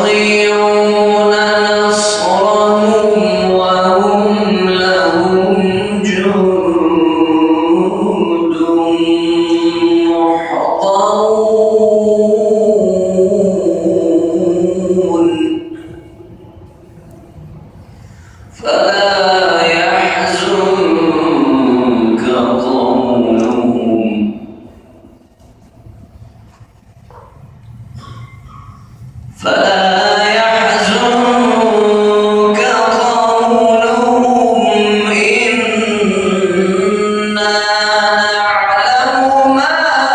يستطيعون نصرهم وهم لهم جند محضرون فلا يحزنك قولهم إنا نعلم ما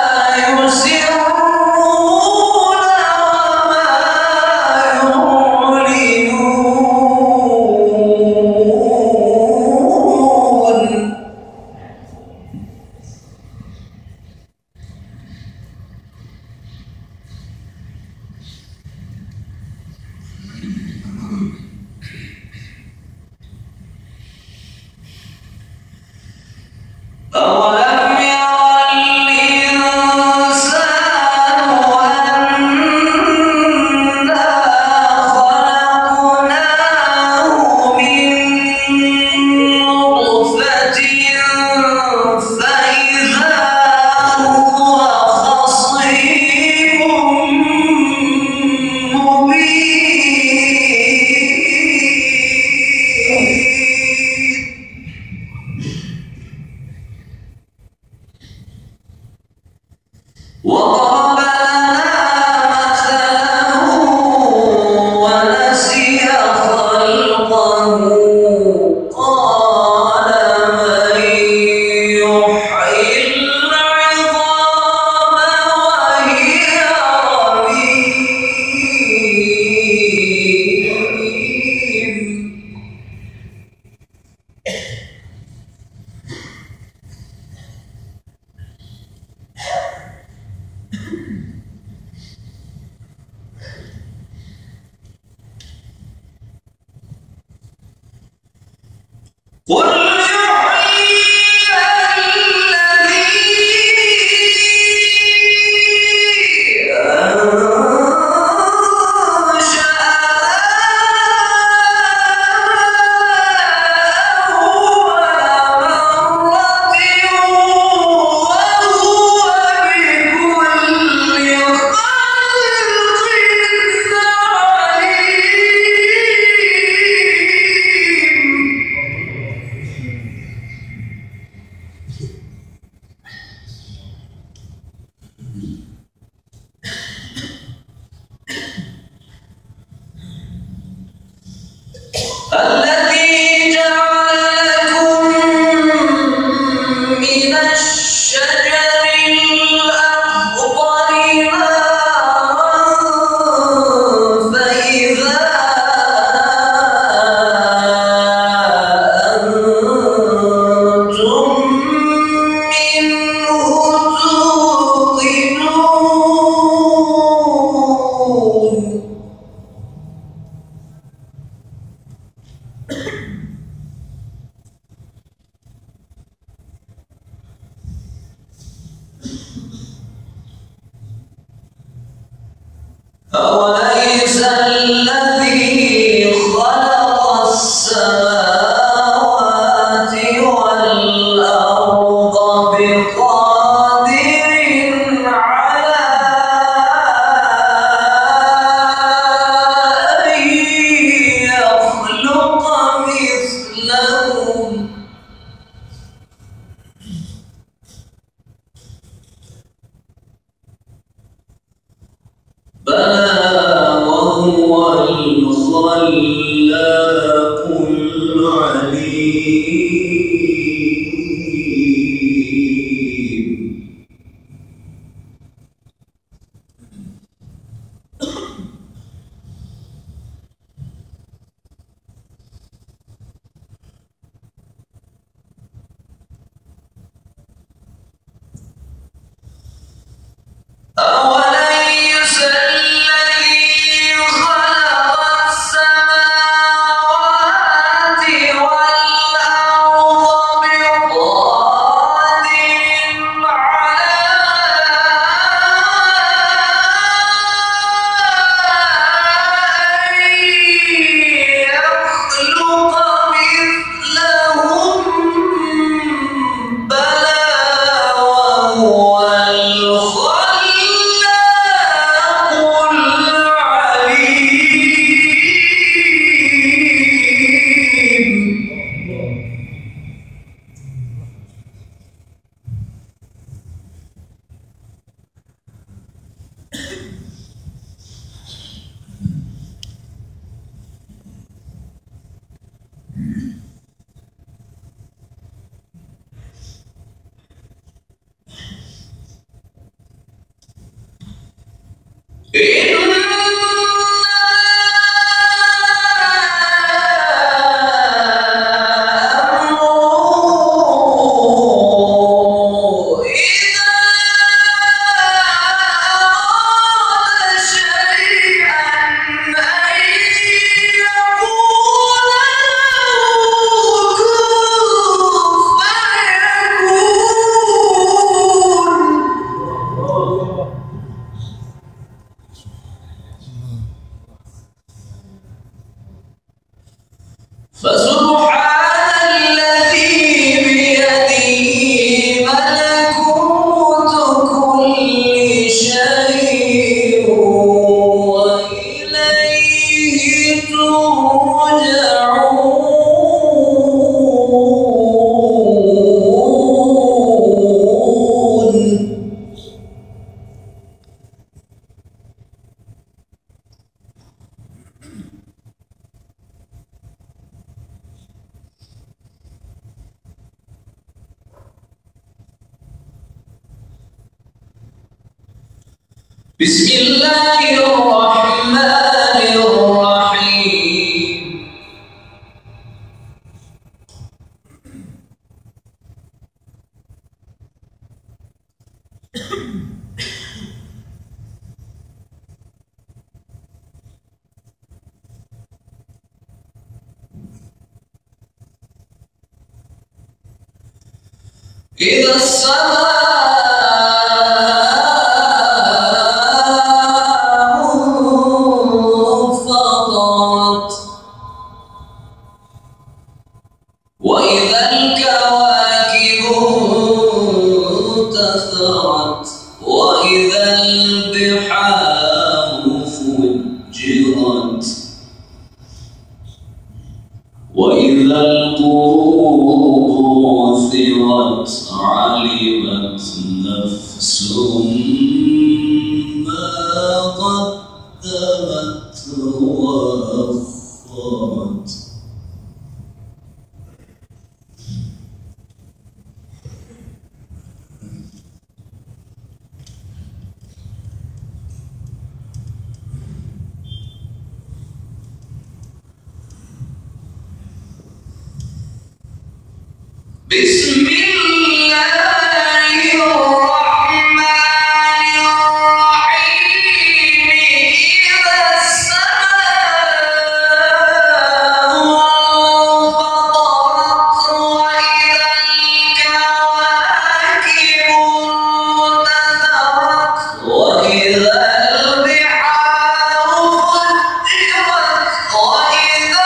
يسرون وما يعلنون أولم ير الإنسان أنا خلقناه من نطفة فإذا هو خصيم مبين وضرب لنا مثلا ونسي خلقه قال من يحيي العظام وهي رميم قل يحييها الذي أنشأها أول مرة وهو بكل خلق عليم الذي جعل لكم من الشجر الأخضر نارا فإذا أنتم منه توقدون أوليس الذي خلق السماوات والأرض بقادر على أن يخلق مثلهم بلى وهو الخلاق العليم أوليس الذي خلق السماوات فسبحان الذي بيده ملكوت كل شيء وإليه ترجعون. بسم الله الرحمن الرحيم. إذا السماء انفطرت وإذا الكواكب انتثرت وإذا البحار فجرت وإذا القبور بعثرت علمت نفس ما قدمت وأخرت. بسم الله الرحمن الرحيم. إذا السماء انفطرت وإذا الكواكب انتثرت وإذا البحار فجرت وإذا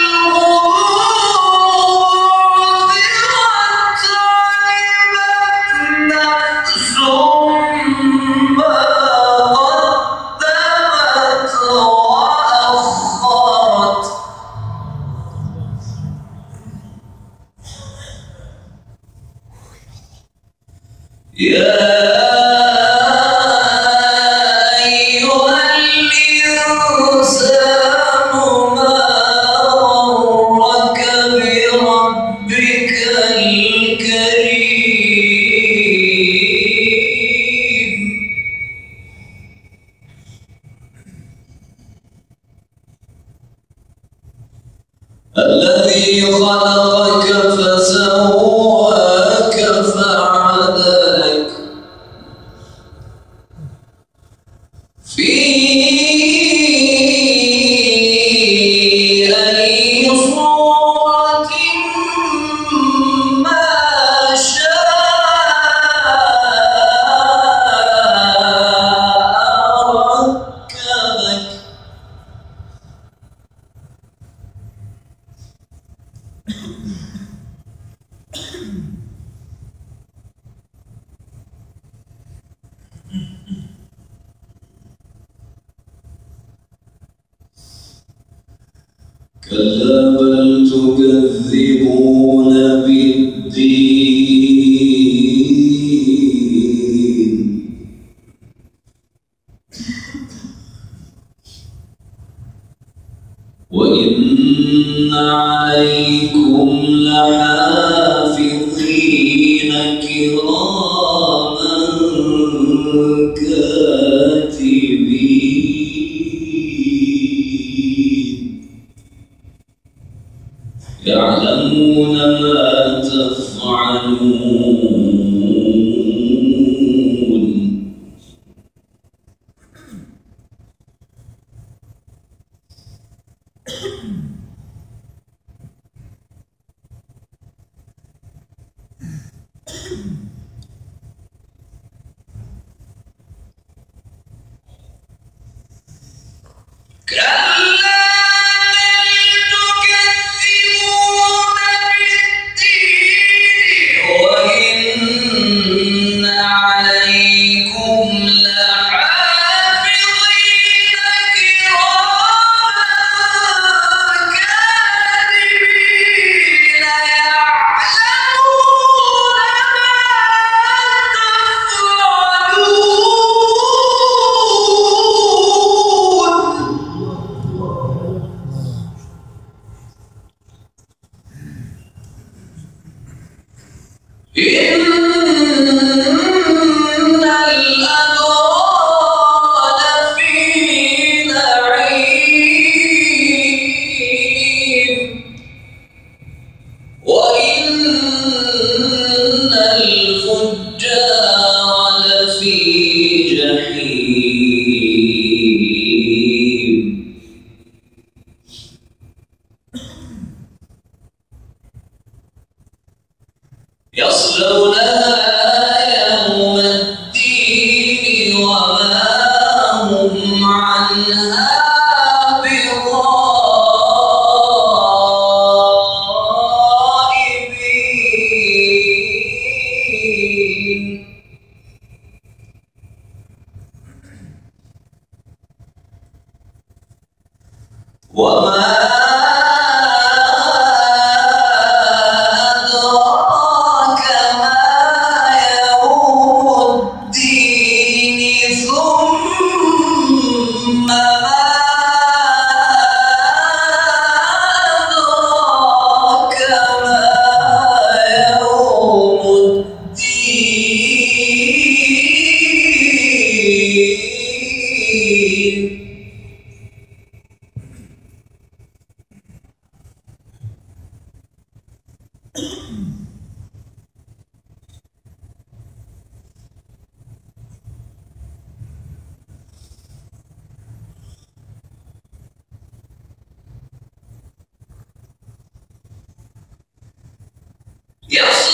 يا أيها الإنسان ما غرك بربك الكريم الذي خلقك فسواك فعدلك في أي صورة ما شاء ركبك. كلا بل تكذبون بالدين وإن عليكم لحافظين كراما كاتبين يعلمون ما تفعلون. كلا بل تكذبون إن الأبرار لفي نعيم وإن الفجار لفي جحيم يصلونها يوم الدين وما هم عنها بغائبين وما أدراك ما يوم الدين ثم ما أدراك ما يوم الدين Yes.